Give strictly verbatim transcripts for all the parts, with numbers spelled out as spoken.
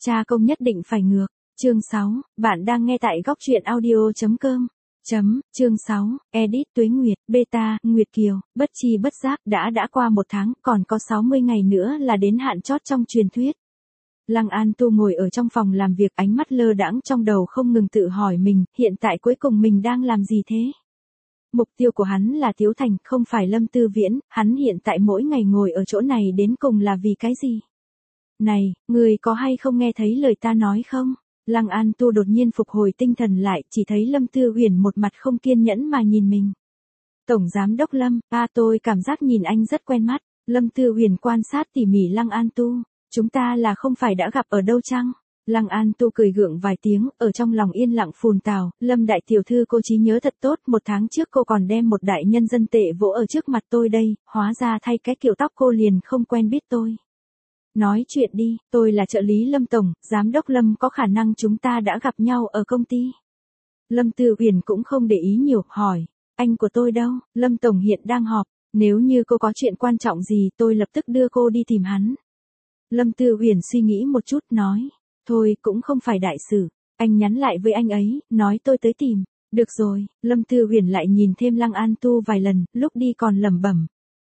Cha công nhất định phải ngược. Chương sáu, bạn đang nghe tại góc truyện audio chấm com. Chấm, chương sáu, edit Tuế Nguyệt, beta, Nguyệt Kiều, bất chi bất giác, đã đã qua một tháng, còn có sáu mươi ngày nữa là đến hạn chót trong truyền thuyết. Lăng An Tu ngồi ở trong phòng làm việc, ánh mắt lơ đãng, trong đầu không ngừng tự hỏi mình, hiện tại cuối cùng mình đang làm gì thế? Mục tiêu của hắn là Tiếu Thành, không phải Lâm Tư Viễn, hắn hiện tại mỗi ngày ngồi ở chỗ này đến cùng là vì cái gì? Này, người có hay không nghe thấy lời ta nói không? Lăng An Tu đột nhiên phục hồi tinh thần lại, chỉ thấy Lâm Tư Uyển một mặt không kiên nhẫn mà nhìn mình. Tổng giám đốc Lâm, a tôi cảm giác nhìn anh rất quen mắt. Lâm Tư Uyển quan sát tỉ mỉ Lăng An Tu, chúng ta là không phải đã gặp ở đâu chăng? Lăng An Tu cười gượng vài tiếng, ở trong lòng yên lặng phùn tào, Lâm đại tiểu thư cô trí nhớ thật tốt, một tháng trước cô còn đem một đại nhân dân tệ vỗ ở trước mặt tôi đây, hóa ra thay cái kiểu tóc cô liền không quen biết tôi. Nói chuyện đi, tôi là trợ lý Lâm Tổng, giám đốc Lâm, có khả năng chúng ta đã gặp nhau ở công ty. Lâm Tư Uyển cũng không để ý nhiều, hỏi, anh của tôi đâu? Lâm Tổng hiện đang họp, nếu như cô có chuyện quan trọng gì tôi lập tức đưa cô đi tìm hắn. Lâm Tư Uyển suy nghĩ một chút nói, thôi cũng không phải đại sự, anh nhắn lại với anh ấy, nói tôi tới tìm. Được rồi, Lâm Tư Uyển lại nhìn thêm Lăng An Tu vài lần, lúc đi còn lẩm bẩm.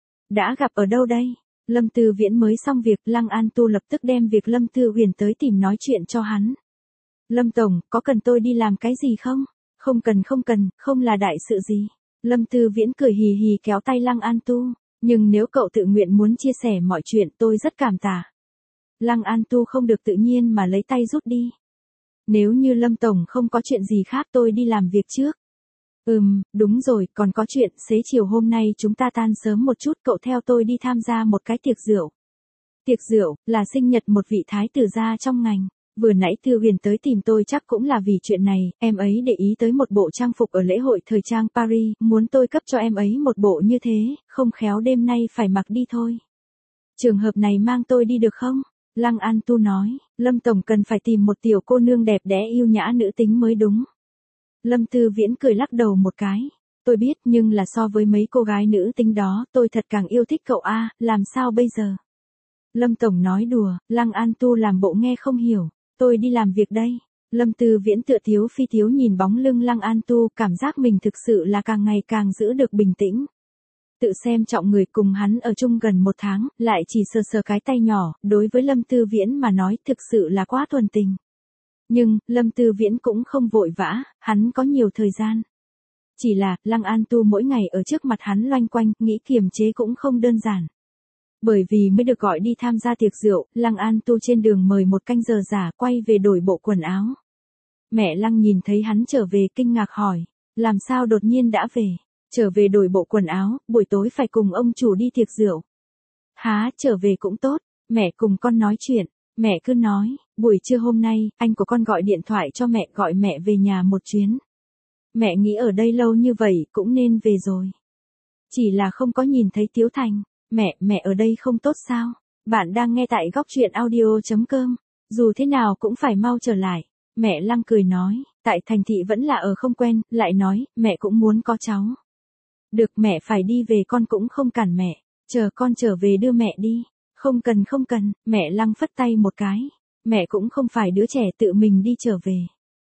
Đã gặp ở đâu đây? Lâm Tư Viễn mới xong việc, Lăng An Tu lập tức đem việc Lâm Tư Uyển tới tìm nói chuyện cho hắn. Lâm Tổng, có cần tôi đi làm cái gì không? Không cần không cần, không là đại sự gì. Lâm Tư Viễn cười hì hì kéo tay Lăng An Tu, nhưng nếu cậu tự nguyện muốn chia sẻ mọi chuyện tôi rất cảm tạ. Lăng An Tu không được tự nhiên mà lấy tay rút đi. Nếu như Lâm Tổng không có chuyện gì khác tôi đi làm việc trước. Ừm, đúng rồi, còn có chuyện, xế chiều hôm nay chúng ta tan sớm một chút, cậu theo tôi đi tham gia một cái tiệc rượu. Tiệc rượu, là sinh nhật một vị thái tử gia trong ngành. Vừa nãy Thư Huyền tới tìm tôi chắc cũng là vì chuyện này, em ấy để ý tới một bộ trang phục ở lễ hội thời trang Paris, muốn tôi cấp cho em ấy một bộ như thế, không khéo đêm nay phải mặc đi thôi. Trường hợp này mang tôi đi được không? Lăng An Tu nói, Lâm Tổng cần phải tìm một tiểu cô nương đẹp đẽ yêu nhã nữ tính mới đúng. Lâm Tư Viễn cười lắc đầu một cái. Tôi biết, nhưng là so với mấy cô gái nữ tính đó, tôi thật càng yêu thích cậu a, làm sao bây giờ? Lâm Tổng nói đùa, Lăng An Tu làm bộ nghe không hiểu. Tôi đi làm việc đây. Lâm Tư Viễn tựa thiếu phi thiếu nhìn bóng lưng Lăng An Tu, cảm giác mình thực sự là càng ngày càng giữ được bình tĩnh. Tự xem trọng người, cùng hắn ở chung gần một tháng, lại chỉ sờ sờ cái tay nhỏ, đối với Lâm Tư Viễn mà nói thực sự là quá thuần tình. Nhưng, Lâm Tư Viễn cũng không vội vã, hắn có nhiều thời gian. Chỉ là, Lăng An Tu mỗi ngày ở trước mặt hắn loanh quanh, nghĩ kiềm chế cũng không đơn giản. Bởi vì mới được gọi đi tham gia tiệc rượu, Lăng An Tu trên đường mời một canh giờ giả quay về đổi bộ quần áo. Mẹ Lăng nhìn thấy hắn trở về kinh ngạc hỏi, làm sao đột nhiên đã về, trở về đổi bộ quần áo, buổi tối phải cùng ông chủ đi tiệc rượu. Há, trở về cũng tốt, mẹ cùng con nói chuyện. Mẹ cứ nói, buổi trưa hôm nay, anh của con gọi điện thoại cho mẹ, gọi mẹ về nhà một chuyến. Mẹ nghĩ ở đây lâu như vậy, cũng nên về rồi. Chỉ là không có nhìn thấy Tiếu Thành. Mẹ, mẹ ở đây không tốt sao? Bạn đang nghe tại góc truyện audio chấm com. Dù thế nào cũng phải mau trở lại. Mẹ Lăng cười nói, tại thành thị vẫn là ở không quen, lại nói, mẹ cũng muốn có cháu. Được, mẹ phải đi về, con cũng không cản mẹ. Chờ con trở về đưa mẹ đi. Không cần không cần, mẹ Lăng phất tay một cái. Mẹ cũng không phải đứa trẻ tự mình đi trở về.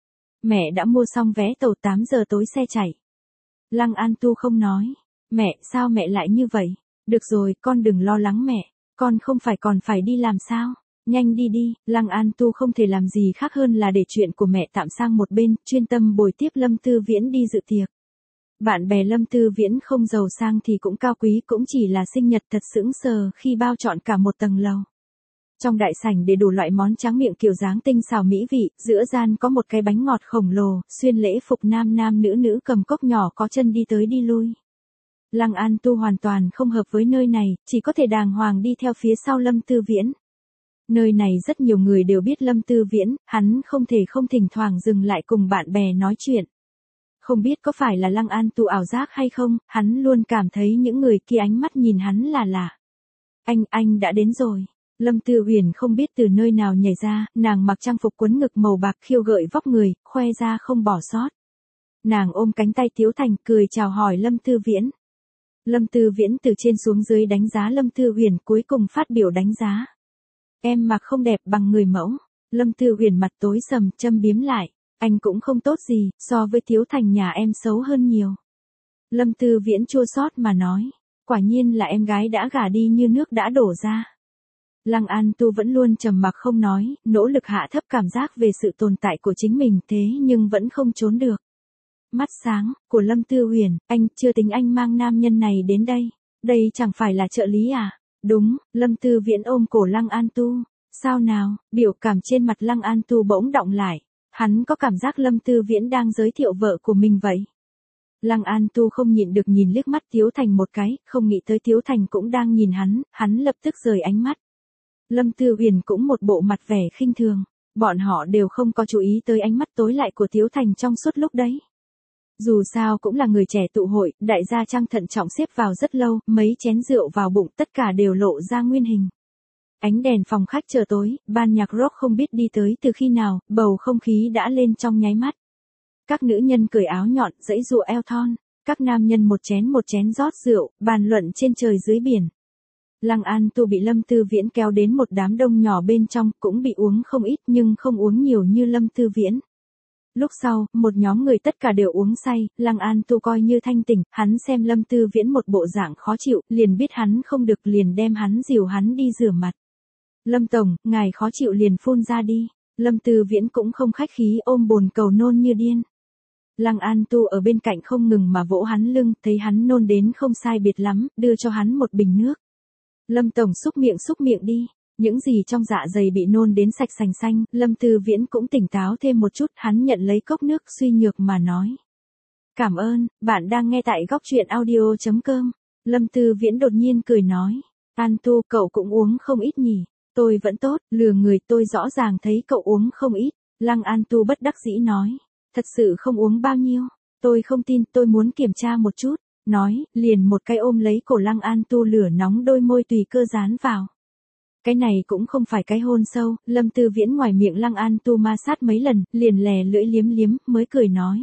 Mẹ đã mua xong vé tàu tám giờ tối xe chạy. Lăng An Tu không nói. Mẹ, sao mẹ lại như vậy? Được rồi, con đừng lo lắng mẹ. Con không phải còn phải đi làm sao? Nhanh đi đi. Lăng An Tu không thể làm gì khác hơn là để chuyện của mẹ tạm sang một bên, chuyên tâm bồi tiếp Lâm Tư Viễn đi dự tiệc. Bạn bè Lâm Tư Viễn không giàu sang thì cũng cao quý, cũng chỉ là sinh nhật thật sững sờ khi bao trọn cả một tầng lầu. Trong đại sảnh để đủ loại món tráng miệng kiểu dáng tinh xào mỹ vị, giữa gian có một cái bánh ngọt khổng lồ, xuyên lễ phục nam nam nữ nữ cầm cốc nhỏ có chân đi tới đi lui. Lăng An Tu hoàn toàn không hợp với nơi này, chỉ có thể đàng hoàng đi theo phía sau Lâm Tư Viễn. Nơi này rất nhiều người đều biết Lâm Tư Viễn, hắn không thể không thỉnh thoảng dừng lại cùng bạn bè nói chuyện. Không biết có phải là Lăng An Tu ảo giác hay không, hắn luôn cảm thấy những người kia ánh mắt nhìn hắn là lạ. Anh, anh đã đến rồi. Lâm Tư Uyển không biết từ nơi nào nhảy ra, nàng mặc trang phục quấn ngực màu bạc khiêu gợi vóc người, khoe ra không bỏ sót. Nàng ôm cánh tay Tiếu Thành cười chào hỏi Lâm Tư Viễn. Lâm Tư Viễn từ trên xuống dưới đánh giá Lâm Tư Uyển, cuối cùng phát biểu đánh giá. Em mặc không đẹp bằng người mẫu. Lâm Tư Huyền mặt tối sầm, châm biếm lại. Anh cũng không tốt gì, so với Tiếu Thành nhà em xấu hơn nhiều. Lâm Tư Viễn chua xót mà nói. Quả nhiên là em gái đã gả đi như nước đã đổ ra. Lăng An Tu vẫn luôn trầm mặc không nói, nỗ lực hạ thấp cảm giác về sự tồn tại của chính mình thế nhưng vẫn không trốn được. Mắt sáng, của Lâm Tư Huyền, anh chưa tính anh mang nam nhân này đến đây. Đây chẳng phải là trợ lý à? Đúng, Lâm Tư Viễn ôm cổ Lăng An Tu. Sao nào, biểu cảm trên mặt Lăng An Tu bỗng đọng lại. Hắn có cảm giác Lâm Tư Viễn đang giới thiệu vợ của mình vậy. Lăng An Tu không nhịn được nhìn liếc mắt Tiếu Thành một cái, không nghĩ tới Tiếu Thành cũng đang nhìn hắn, hắn lập tức rời ánh mắt. Lâm Tư Huyền cũng một bộ mặt vẻ khinh thường, bọn họ đều không có chú ý tới ánh mắt tối lại của Tiếu Thành trong suốt lúc đấy. Dù sao cũng là người trẻ tụ hội, đại gia trang thận trọng xếp vào rất lâu, mấy chén rượu vào bụng tất cả đều lộ ra nguyên hình. Ánh đèn phòng khách chờ tối, ban nhạc rock không biết đi tới từ khi nào, bầu không khí đã lên trong nháy mắt. Các nữ nhân cởi áo nhọn, giãy giụa eo thon, các nam nhân một chén một chén rót rượu, bàn luận trên trời dưới biển. Lăng An Tu bị Lâm Tư Viễn kéo đến một đám đông nhỏ bên trong, cũng bị uống không ít nhưng không uống nhiều như Lâm Tư Viễn. Lúc sau, một nhóm người tất cả đều uống say, Lăng An Tu coi như thanh tỉnh, hắn xem Lâm Tư Viễn một bộ dạng khó chịu, liền biết hắn không được liền đem hắn dìu hắn đi rửa mặt. Lâm Tổng, ngài khó chịu liền phun ra đi. Lâm Tư Viễn cũng không khách khí ôm bồn cầu nôn như điên. Lăng An Tu ở bên cạnh không ngừng mà vỗ hắn lưng, thấy hắn nôn đến không sai biệt lắm, đưa cho hắn một bình nước. Lâm Tổng xúc miệng xúc miệng đi. Những gì trong dạ dày bị nôn đến sạch sành xanh, Lâm Tư Viễn cũng tỉnh táo thêm một chút, hắn nhận lấy cốc nước suy nhược mà nói. Cảm ơn, bạn đang nghe tại góc truyện audio chấm com. Lâm Tư Viễn đột nhiên cười nói. An Tu, cậu cũng uống không ít nhỉ? Tôi vẫn tốt, lừa người, tôi rõ ràng thấy cậu uống không ít. Lăng An Tu bất đắc dĩ nói. Thật sự không uống bao nhiêu. Tôi không tin, tôi muốn kiểm tra một chút. Nói, liền một cái ôm lấy cổ Lăng An Tu lửa nóng đôi môi tùy cơ dán vào. Cái này cũng không phải cái hôn sâu, Lâm Tư Viễn ngoài miệng Lăng An Tu ma sát mấy lần, liền lè lưỡi liếm liếm, mới cười nói.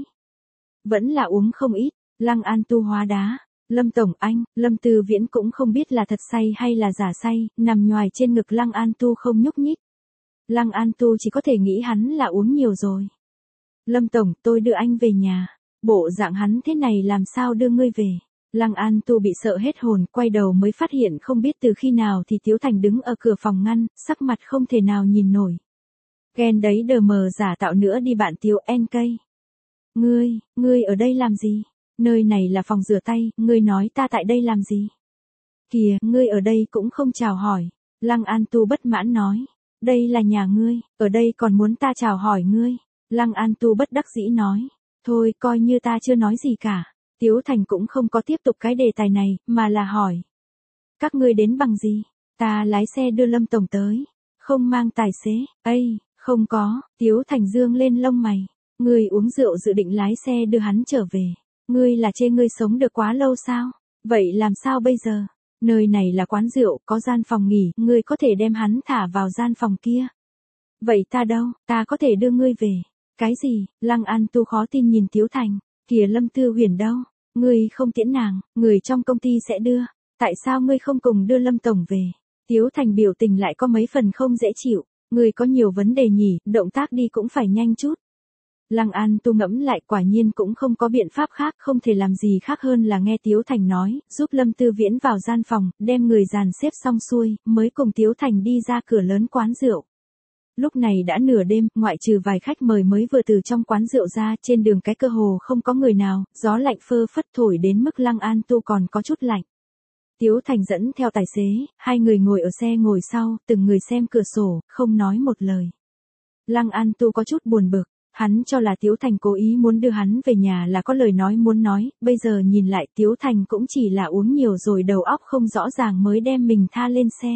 Vẫn là uống không ít, Lăng An Tu hóa đá. Lâm Tổng anh, Lâm Tư Viễn cũng không biết là thật say hay là giả say, nằm nhoài trên ngực Lăng An Tu không nhúc nhích. Lăng An Tu chỉ có thể nghĩ hắn là uống nhiều rồi. Lâm Tổng, tôi đưa anh về nhà. Bộ dạng hắn thế này làm sao đưa ngươi về? Lăng An Tu bị sợ hết hồn, quay đầu mới phát hiện không biết từ khi nào thì Tiếu Thành đứng ở cửa phòng ngăn, sắc mặt không thể nào nhìn nổi. Ghen đấy đờ mờ giả tạo nữa đi bạn Tiếu en cây. Ngươi, ngươi ở đây làm gì? Nơi này là phòng rửa tay, ngươi nói ta tại đây làm gì? Kìa, ngươi ở đây cũng không chào hỏi. Lăng An Tu bất mãn nói. Đây là nhà ngươi, ở đây còn muốn ta chào hỏi ngươi. Lăng An Tu bất đắc dĩ nói. Thôi, coi như ta chưa nói gì cả. Tiếu Thành cũng không có tiếp tục cái đề tài này, mà là hỏi. Các ngươi đến bằng gì? Ta lái xe đưa Lâm Tổng tới. Không mang tài xế. Ây, không có. Tiếu Thành dương lên lông mày. Ngươi uống rượu dự định lái xe đưa hắn trở về. Ngươi là chê ngươi sống được quá lâu sao? Vậy làm sao bây giờ? Nơi này là quán rượu, có gian phòng nghỉ, ngươi có thể đem hắn thả vào gian phòng kia. Vậy ta đâu, ta có thể đưa ngươi về. Cái gì? Lăng An Tu khó tin nhìn Tiếu Thành. Kìa Lâm Tư Huyền đâu? Ngươi không tiễn nàng, người trong công ty sẽ đưa. Tại sao ngươi không cùng đưa Lâm Tổng về? Tiếu Thành biểu tình lại có mấy phần không dễ chịu. Ngươi có nhiều vấn đề nhỉ, động tác đi cũng phải nhanh chút. Lăng An Tu ngẫm lại quả nhiên cũng không có biện pháp khác, không thể làm gì khác hơn là nghe Tiếu Thành nói, giúp Lâm Tư Viễn vào gian phòng, đem người dàn xếp xong xuôi, mới cùng Tiếu Thành đi ra cửa lớn quán rượu. Lúc này đã nửa đêm, ngoại trừ vài khách mời mới vừa từ trong quán rượu ra, trên đường cái cơ hồ không có người nào, gió lạnh phơ phất thổi đến mức Lăng An Tu còn có chút lạnh. Tiếu Thành dẫn theo tài xế, hai người ngồi ở xe ngồi sau, từng người xem cửa sổ, không nói một lời. Lăng An Tu có chút buồn bực, hắn cho là Tiếu Thành cố ý muốn đưa hắn về nhà là có lời nói muốn nói, bây giờ nhìn lại Tiếu Thành cũng chỉ là uống nhiều rồi đầu óc không rõ ràng mới đem mình tha lên xe.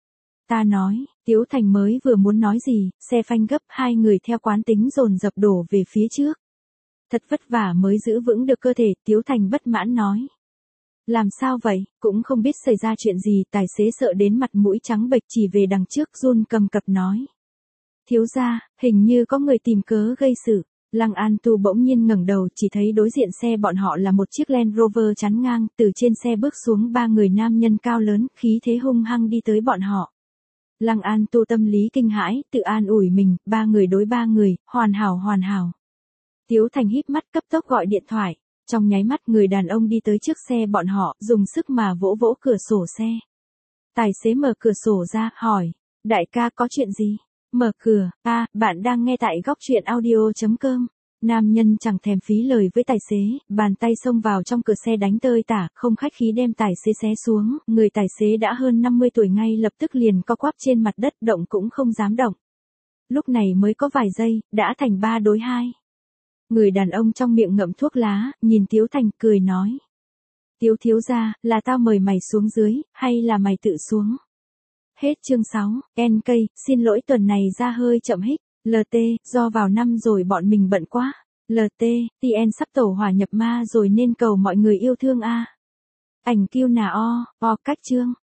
Ta nói, Tiếu Thành mới vừa muốn nói gì, xe phanh gấp, hai người theo quán tính dồn dập đổ về phía trước. Thật vất vả mới giữ vững được cơ thể, Tiếu Thành bất mãn nói. Làm sao vậy, cũng không biết xảy ra chuyện gì, tài xế sợ đến mặt mũi trắng bệch chỉ về đằng trước run cầm cập nói. Thiếu gia, hình như có người tìm cớ gây sự. Lăng An Tu bỗng nhiên ngẩng đầu, chỉ thấy đối diện xe bọn họ là một chiếc Land Rover chắn ngang, từ trên xe bước xuống ba người nam nhân cao lớn, khí thế hung hăng đi tới bọn họ. Lăng An Tu tâm lý kinh hãi, tự an ủi mình, ba người đối ba người, hoàn hảo hoàn hảo. Tiếu Thành híp mắt cấp tốc gọi điện thoại. Trong nháy mắt người đàn ông đi tới trước xe bọn họ, dùng sức mà vỗ vỗ cửa sổ xe. Tài xế mở cửa sổ ra, hỏi, đại ca có chuyện gì? Mở cửa, a, bạn đang nghe tại góc truyện audio.com. Nam nhân chẳng thèm phí lời với tài xế, bàn tay xông vào trong cửa xe đánh tơi tả, không khách khí đem tài xế xé xuống, người tài xế đã hơn năm mươi tuổi ngay lập tức liền co quắp trên mặt đất, động cũng không dám động. Lúc này mới có vài giây, đã thành ba đối hai. Người đàn ông trong miệng ngậm thuốc lá, nhìn Tiếu Thành cười nói. Tiếu thiếu gia, là tao mời mày xuống dưới, hay là mày tự xuống? Hết chương sáu, en ca, xin lỗi tuần này ra hơi chậm hích. lờ tê, do vào năm rồi bọn mình bận quá. lờ tê, tê en sắp tổ hỏa nhập ma rồi nên cầu mọi người yêu thương a. Ảnh kiêu nà o, o cách chương.